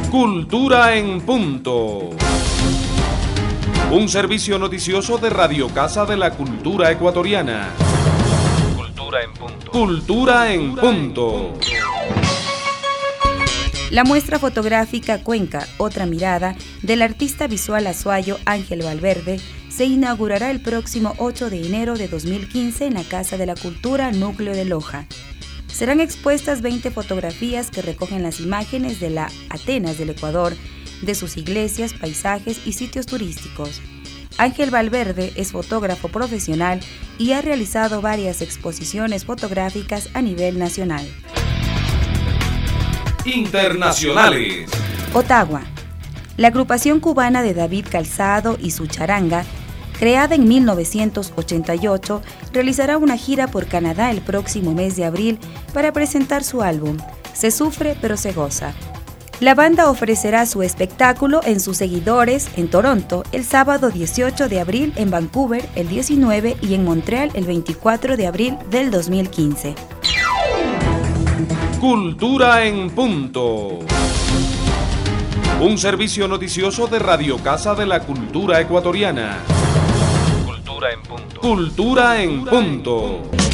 Cultura en Punto. Un servicio noticioso de Radio Casa de la Cultura Ecuatoriana. Cultura en Punto. Cultura en Punto. La muestra fotográfica Cuenca, otra mirada, del artista visual azuayo Ángel Valverde, se inaugurará el próximo 8 de enero de 2015 en la Casa de la Cultura Núcleo de Loja. Serán expuestas 20 fotografías que recogen las imágenes de la Atenas del Ecuador, de sus iglesias, paisajes y sitios turísticos. Ángel Valverde es fotógrafo profesional y ha realizado varias exposiciones fotográficas a nivel nacional. Internacionales. Ottawa. La agrupación cubana de David Calzado y su charanga, creada en 1988, realizará una gira por Canadá el próximo mes de abril para presentar su álbum, Se sufre pero se goza. La banda ofrecerá su espectáculo en sus seguidores en Toronto el sábado 18 de abril, en Vancouver el 19 y en Montreal el 24 de abril del 2015. Cultura en Punto. Un servicio noticioso de Radio Casa de la Cultura Ecuatoriana. Cultura en Punto. Cultura en Punto.